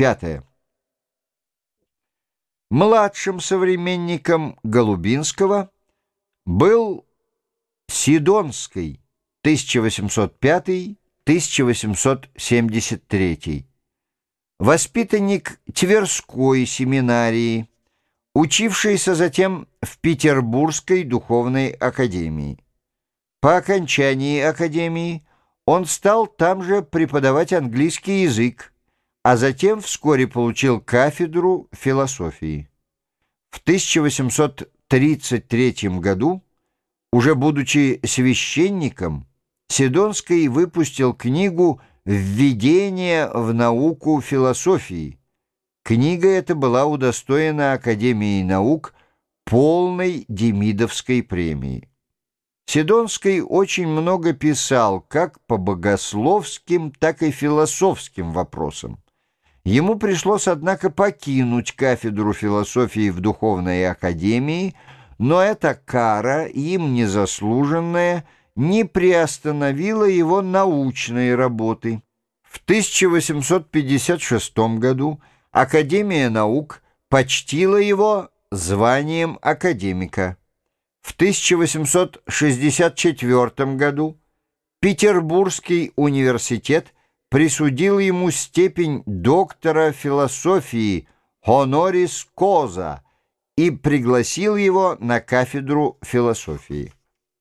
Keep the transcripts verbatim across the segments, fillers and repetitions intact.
Пятое. Младшим современником Голубинского был Сидонский, тысяча восемьсот пятый — тысяча восемьсот семьдесят третий, воспитанник Тверской семинарии, учившийся затем в Петербургской духовной академии. По окончании академии он стал там же преподавать английский язык, а затем вскоре получил кафедру философии. В тысяча восемьсот тридцать третьем году, уже будучи священником, Сидонский выпустил книгу «Введение в науку философии». Книга эта была удостоена Академией наук полной Демидовской премии. Сидонский очень много писал как по богословским, так и философским вопросам. Ему пришлось, однако, покинуть кафедру философии в Духовной академии, но эта кара, им незаслуженная, не приостановила его научной работы. В тысяча восемьсот пятьдесят шестом году Академия наук почтила его званием академика. В тысяча восемьсот шестьдесят четвёртом году Петербургский университет присудил ему степень доктора философии honoris causa и пригласил его на кафедру философии.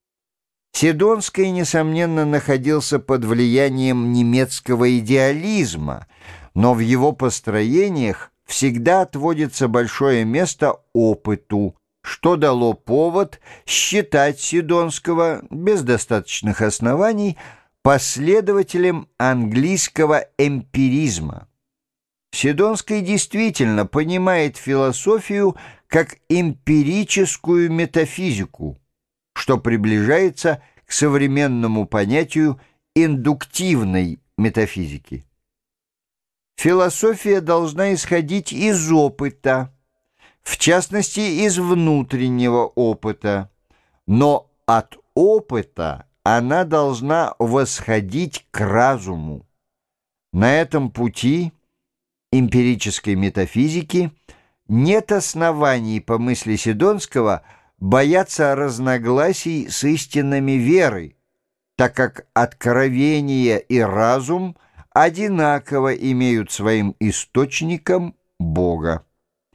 Сидонский, несомненно, находился под влиянием немецкого идеализма, но в его построениях всегда отводится большое место опыту, что дало повод считать Сидонского без достаточных оснований последователем английского эмпиризма. Сидонский действительно понимает философию как эмпирическую метафизику, что приближается к современному понятию индуктивной метафизики. Философия должна исходить из опыта, в частности, из внутреннего опыта, но от опыта она должна восходить к разуму. На этом пути эмпирической метафизики нет оснований, по мысли Сидонского, бояться разногласий с истинами веры, так как откровение и разум одинаково имеют своим источником Бога.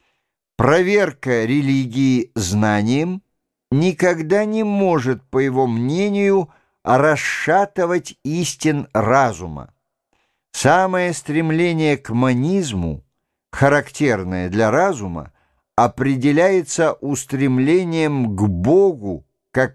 Проверка религии знанием никогда не может, по его мнению, расшатывать истин разума. Самое стремление к монизму, характерное для разума, определяется устремлением к Богу как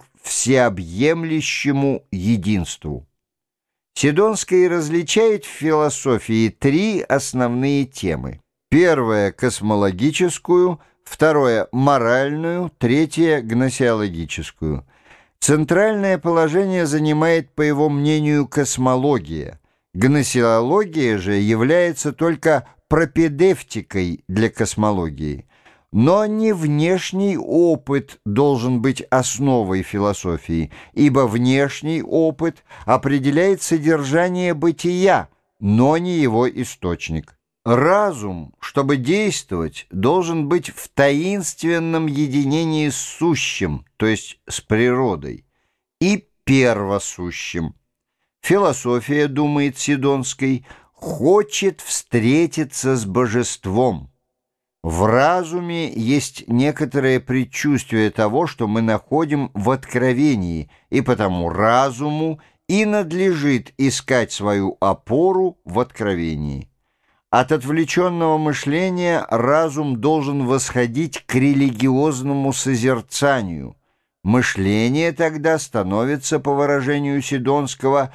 всеобъемлющему единству. Сидонский различает в философии три основные темы. Первое — космологическую, второе — моральную, третье — гносеологическую. Центральное положение занимает, по его мнению, космология. Гносеология же является только пропедевтикой для космологии. Но не внешний опыт должен быть основой философии, ибо внешний опыт определяет содержание бытия, но не его источник. Разум, чтобы действовать, должен быть в таинственном единении с сущим, то есть с природой, и первосущим. Философия, думает Сидонский, хочет встретиться с божеством. В разуме есть некоторое предчувствие того, что мы находим в откровении, и потому разуму и надлежит искать свою опору в откровении. От отвлеченного мышления разум должен восходить к религиозному созерцанию. Мышление тогда становится, по выражению Сидонского,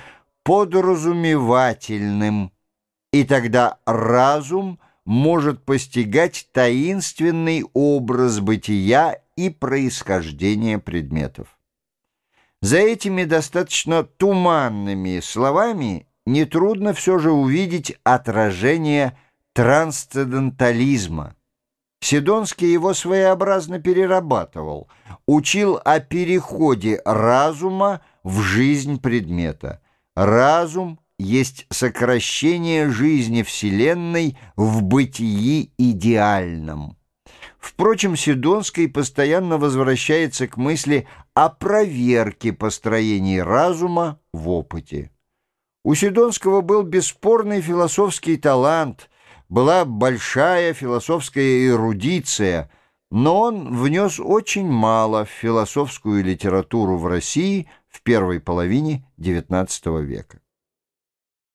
подразумевательным, и тогда разум может постигать таинственный образ бытия и происхождения предметов. За этими достаточно туманными словами нетрудно все же увидеть отражение трансцендентализма. Сидонский его своеобразно перерабатывал, учил о переходе разума в жизнь предмета. Разум есть сокращение жизни Вселенной в бытии идеальном. Впрочем, Сидонский постоянно возвращается к мысли о проверке построений разума в опыте. У Сидонского был бесспорный философский талант, была большая философская эрудиция, но он внес очень мало в философскую литературу в России в первой половине девятнадцатого века.